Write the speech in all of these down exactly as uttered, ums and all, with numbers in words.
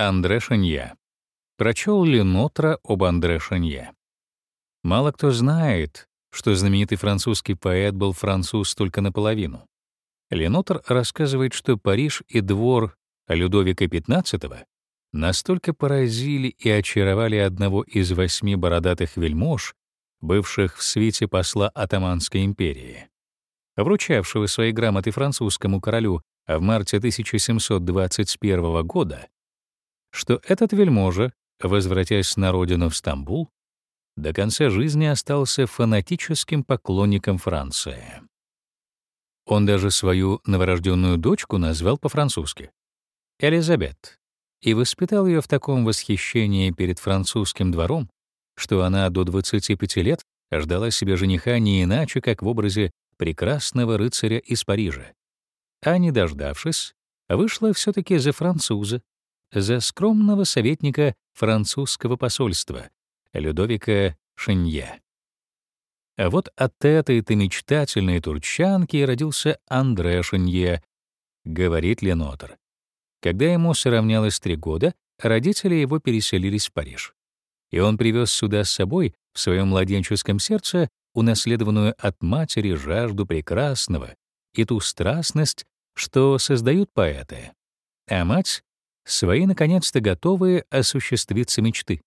Андре Шенье. Прочел Ленотра об Андре Шенье. Мало кто знает, что знаменитый французский поэт был француз только наполовину. Ленотр рассказывает, что Париж и двор Людовика пятнадцатого настолько поразили и очаровали одного из восьми бородатых вельмож, бывших в свите посла Оттоманской империи, вручавшего свои грамоты французскому королю в марте тысяча семьсот двадцать первого года, что этот вельможа, возвратясь на родину в Стамбул, до конца жизни остался фанатическим поклонником Франции. Он даже свою новорожденную дочку назвал по-французски — Элизабет, и воспитал ее в таком восхищении перед французским двором, что она до двадцати пяти лет ждала себе жениха не иначе, как в образе прекрасного рыцаря из Парижа, а не дождавшись, вышла все-таки за француза, за скромного советника французского посольства Людовика Шенье. А вот от этой-то мечтательной турчанки родился Андре Шенье, говорит Ленотр. Когда ему сравнялось три года, родители его переселились в Париж, и он привез сюда с собой в своем младенческом сердце унаследованную от матери жажду прекрасного и ту страстность, что создают поэты, а мать — свои, наконец-то, готовые осуществиться мечты.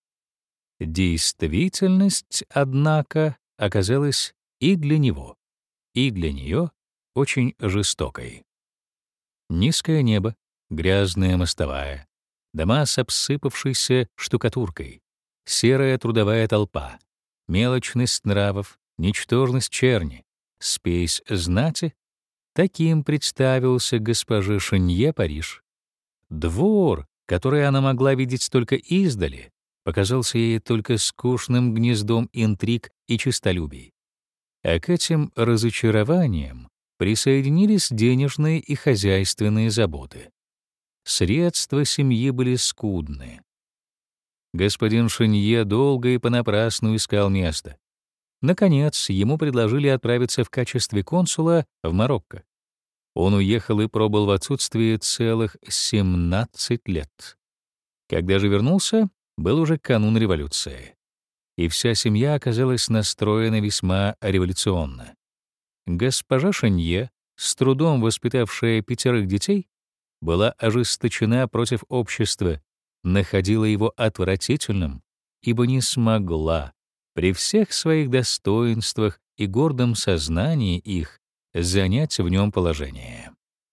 Действительность, однако, оказалась и для него, и для нее очень жестокой. Низкое небо, грязная мостовая, дома с обсыпавшейся штукатуркой, серая трудовая толпа, мелочность нравов, ничтожность черни, спесь знати — таким представился госпоже Шенье Париж. Двор, который она могла видеть только издали, показался ей только скучным гнездом интриг и честолюбий. А к этим разочарованиям присоединились денежные и хозяйственные заботы. Средства семьи были скудны. Господин Шенье долго и понапрасну искал место. Наконец, ему предложили отправиться в качестве консула в Марокко. Он уехал и пробыл в отсутствии целых семнадцать лет. Когда же вернулся, был уже канун революции, и вся семья оказалась настроена весьма революционно. Госпожа Шенье, с трудом воспитавшая пятерых детей, была ожесточена против общества, находила его отвратительным, ибо не смогла при всех своих достоинствах и гордом сознании их занять в нем положение.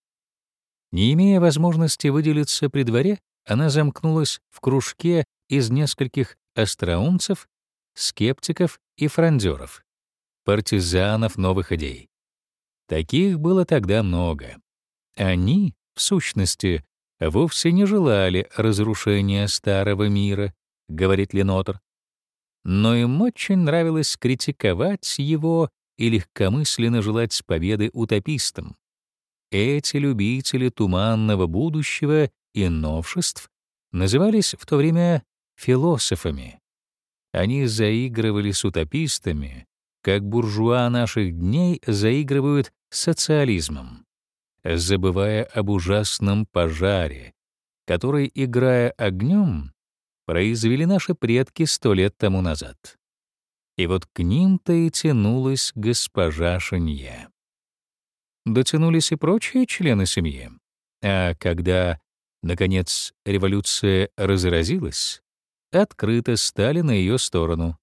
Не имея возможности выделиться при дворе, она замкнулась в кружке из нескольких остроумцев, скептиков и фрондеров, партизанов новых идей. Таких было тогда много. Они, в сущности, вовсе не желали разрушения старого мира, говорит Ленотр, но им очень нравилось критиковать его и легкомысленно желать победы утопистам. Эти любители туманного будущего и новшеств назывались в то время философами. Они заигрывали с утопистами, как буржуа наших дней заигрывают с социализмом, забывая об ужасном пожаре, который, играя огнем, произвели наши предки сто лет тому назад. И вот к ним-то и тянулась госпожа Шенье. Дотянулись и прочие члены семьи. А когда, наконец, революция разразилась, открыто стали на ее сторону.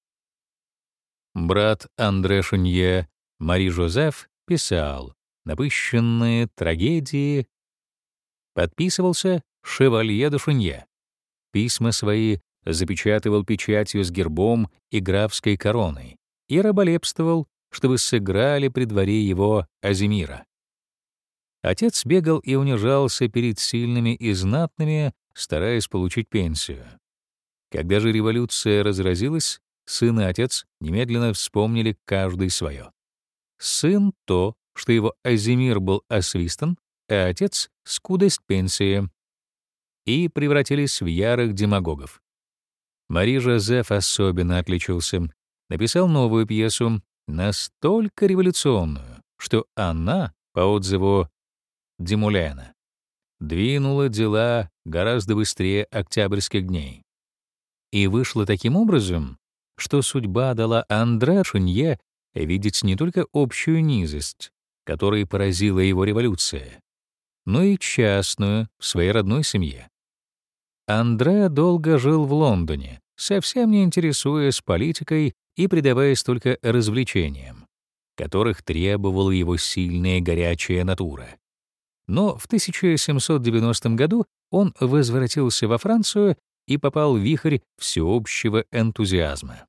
Брат Андре Шенье, Мари-Жозеф, писал напыщенные трагедии, подписывался «Шевалье де Шенье». Письма свои запечатывал печатью с гербом и графской короной и раболепствовал, чтобы сыграли при дворе его Азимира. Отец бегал и унижался перед сильными и знатными, стараясь получить пенсию. Когда же революция разразилась, сын и отец немедленно вспомнили каждый свое. Сын — то, что его Азимир был освистан, а отец — скудость пенсии, и превратились в ярых демагогов. Мари-Жозеф особенно отличился. Написал новую пьесу, настолько революционную, что она, по отзыву Демулена, двинула дела гораздо быстрее Октябрьских дней. И вышло таким образом, что судьба дала Андре Шенье видеть не только общую низость, которой поразила его революция, но и частную в своей родной семье. Андре долго жил в Лондоне, совсем не интересуясь политикой и предаваясь только развлечениям, которых требовала его сильная горячая натура. Но в тысяча семьсот девяностом году он возвратился во Францию и попал в вихрь всеобщего энтузиазма.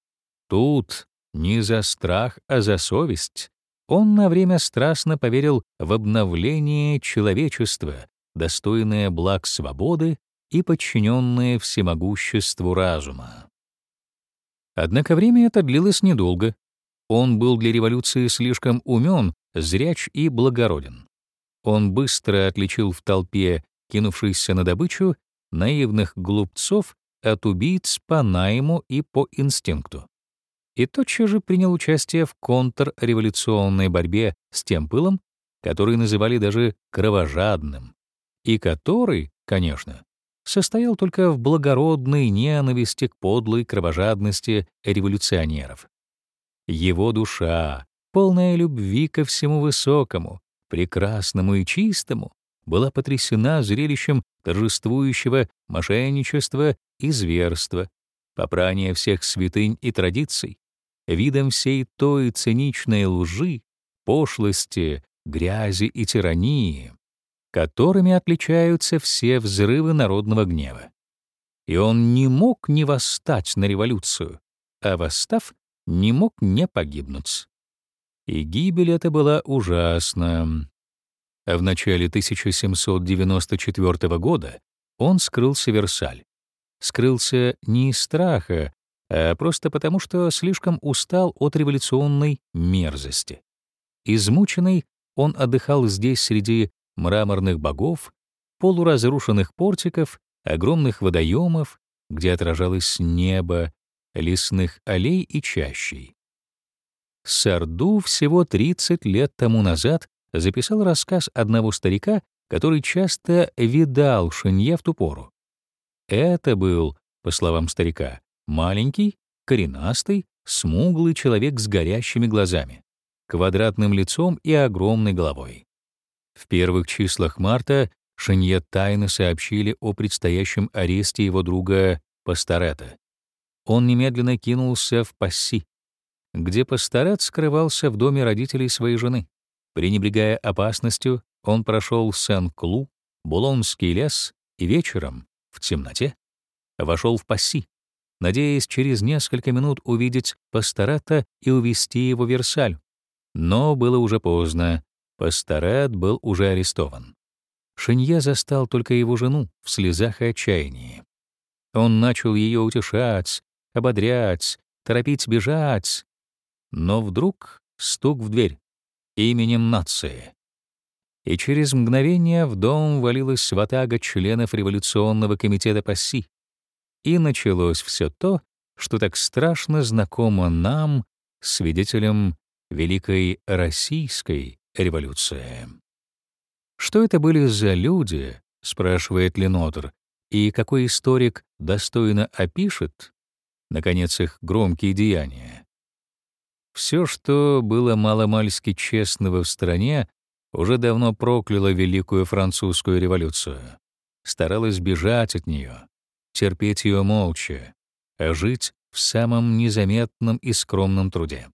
Тут не за страх, а за совесть он на время страстно поверил в обновление человечества, достойное благ свободы и подчиненное всемогуществу разума. Однако время это длилось недолго. Он был для революции слишком умен, зряч и благороден. Он быстро отличил в толпе, кинувшихся на добычу, наивных глупцов от убийц по найму и по инстинкту. И тотчас же принял участие в контрреволюционной борьбе с тем пылом, который называли даже кровожадным, и который, конечно, состоял только в благородной ненависти к подлой кровожадности революционеров. Его душа, полная любви ко всему высокому, прекрасному и чистому, была потрясена зрелищем торжествующего мошенничества и зверства, попрания всех святынь и традиций, видом всей той циничной лжи, пошлости, грязи и тирании, которыми отличаются все взрывы народного гнева. И он не мог не восстать на революцию, а восстав, не мог не погибнуть. И гибель эта была ужасна. А в начале тысяча семьсот девяносто четвёртого года он скрылся в Версаль. Скрылся не из страха, а просто потому, что слишком устал от революционной мерзости. Измученный, он отдыхал здесь среди мраморных богов, полуразрушенных портиков, огромных водоемов, где отражалось небо, лесных аллей и чащей. Сарду всего тридцать лет тому назад записал рассказ одного старика, который часто видал Шенье в ту пору. Это был, по словам старика, маленький, коренастый, смуглый человек с горящими глазами, квадратным лицом и огромной головой. В первых числах марта Шенье тайно сообщили о предстоящем аресте его друга Пасторета. Он немедленно кинулся в Пасси, где Пасторет скрывался в доме родителей своей жены. Пренебрегая опасностью, он прошел Сен-Клу, Булонский лес и вечером, в темноте, вошел в Пасси, надеясь через несколько минут увидеть Пасторета и увезти его в Версаль. Но было уже поздно, Пасторет был уже арестован. Шенье застал только его жену в слезах и отчаянии. Он начал ее утешать, ободрять, торопить бежать. Но вдруг стук в дверь именем нации. И через мгновение в дом валилась ватага членов революционного комитета Пасси. И началось все то, что так страшно знакомо нам, свидетелям Великой Российской революции. «Что это были за люди?» — спрашивает Ленотр, и какой историк достойно опишет, наконец, их громкие деяния. Все, что было маломальски честного в стране, уже давно прокляло Великую Французскую революцию, старалось бежать от нее, терпеть ее молча, а жить в самом незаметном и скромном труде.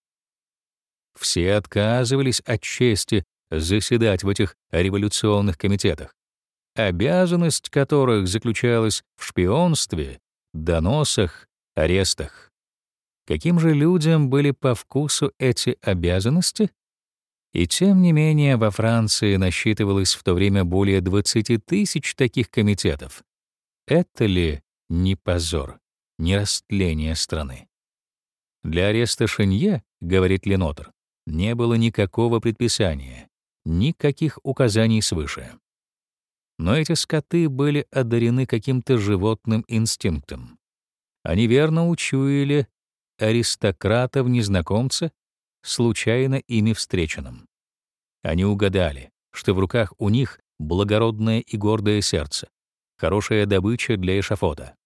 Все отказывались от чести заседать в этих революционных комитетах, обязанность которых заключалась в шпионстве, доносах, арестах. Каким же людям были по вкусу эти обязанности? И тем не менее во Франции насчитывалось в то время более двадцати тысяч таких комитетов. Это ли не позор, не растление страны? Для ареста Шенье, говорит Ленотр, не было никакого предписания, никаких указаний свыше. Но эти скоты были одарены каким-то животным инстинктом. Они верно учуяли аристократов-незнакомца, случайно ими встреченным. Они угадали, что в руках у них благородное и гордое сердце, хорошая добыча для эшафота.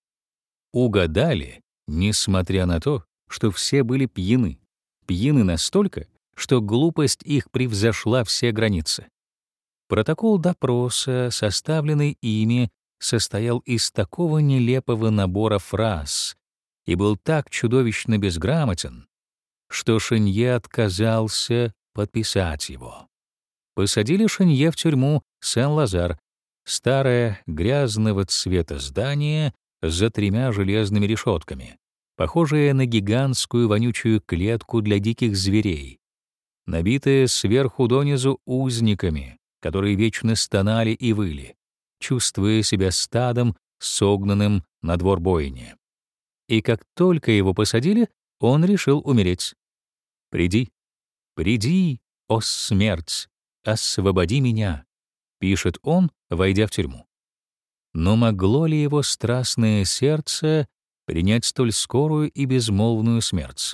Угадали, несмотря на то, что все были пьяны, пьяны настолько, что глупость их превзошла все границы. Протокол допроса, составленный ими, состоял из такого нелепого набора фраз и был так чудовищно безграмотен, что Шенье отказался подписать его. Посадили Шенье в тюрьму Сен-Лазар, старое грязного цвета здание за тремя железными решетками, похожее на гигантскую вонючую клетку для диких зверей, набитое сверху донизу узниками, которые вечно стонали и выли, чувствуя себя стадом, согнанным на двор бойни. И как только его посадили, он решил умереть. «Приди, приди, о смерть, освободи меня», — пишет он, войдя в тюрьму. Но могло ли его страстное сердце принять столь скорую и безмолвную смерть?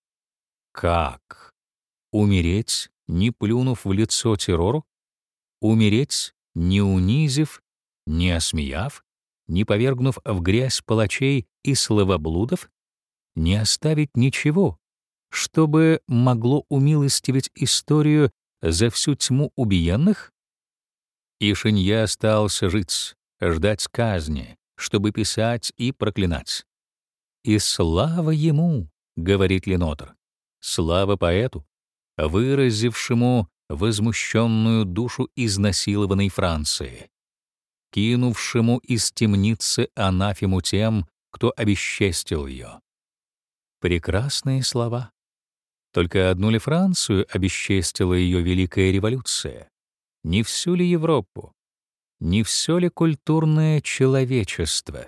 Как? Умереть, не плюнув в лицо террору? Умереть, не унизив, не осмеяв, не повергнув в грязь палачей и словоблудов? Не оставить ничего, чтобы могло умилостивить историю за всю тьму убиенных? И Шенье остался жить, ждать казни, чтобы писать и проклинать. «И слава ему», — говорит Ленотр, — «слава поэту, выразившему возмущенную душу изнасилованной Франции, кинувшему из темницы анафему тем, кто обесчестил ее». Прекрасные слова. Только одну ли Францию обесчестила ее Великая революция? Не всю ли Европу? Не все ли культурное человечество?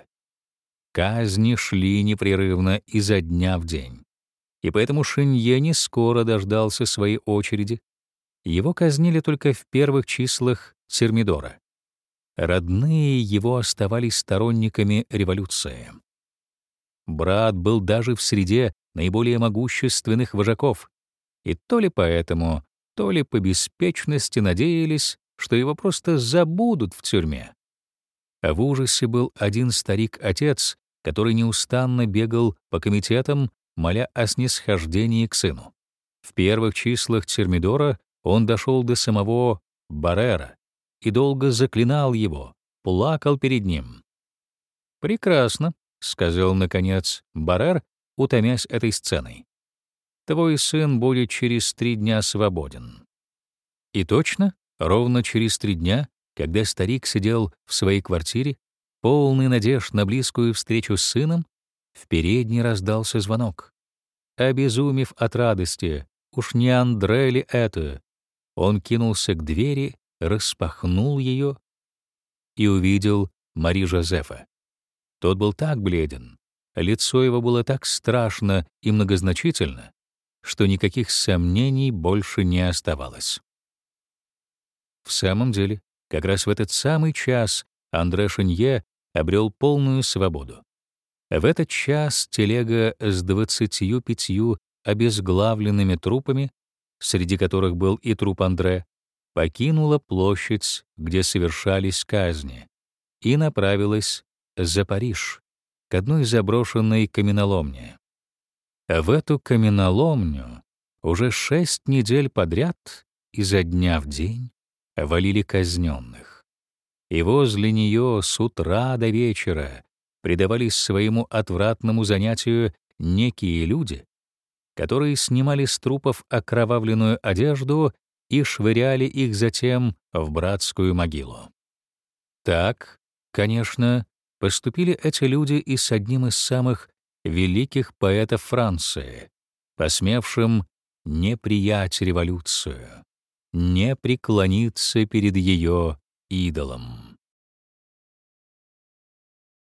Казни шли непрерывно изо дня в день. И поэтому Шенье не скоро дождался своей очереди. Его казнили только в первых числах Термидора. Родные его оставались сторонниками революции. Брат был даже в среде наиболее могущественных вожаков, и то ли поэтому, то ли по беспечности надеялись, что его просто забудут в тюрьме. А в ужасе был один старик-отец, который неустанно бегал по комитетам, моля о снисхождении к сыну. В первых числах Термидора он дошел до самого Баррера и долго заклинал его, плакал перед ним. «Прекрасно», — сказал, наконец, Баррер, утомясь этой сценой. «Твой сын будет через три дня свободен». И точно, ровно через три дня, когда старик сидел в своей квартире, полный надежд на близкую встречу с сыном, в передней раздался звонок. Обезумев от радости, уж не Андре ли это, он кинулся к двери, распахнул ее и увидел Мари Жозефа. Тот был так бледен, лицо его было так страшно и многозначительно, что никаких сомнений больше не оставалось. В самом деле, как раз в этот самый час Андре Шенье обрел полную свободу. В этот час телега с двадцатью пятью обезглавленными трупами, среди которых был и труп Андре, покинула площадь, где совершались казни, и направилась за Париж, к одной заброшенной каменоломне. В эту каменоломню уже шесть недель подряд, изо дня в день, валили казненных. И возле нее с утра до вечера предавались своему отвратному занятию некие люди, которые снимали с трупов окровавленную одежду и швыряли их затем в братскую могилу. Так, конечно, поступили эти люди и с одним из самых великих поэтов Франции, посмевшим не приять революцию, не преклониться перед ее идолом.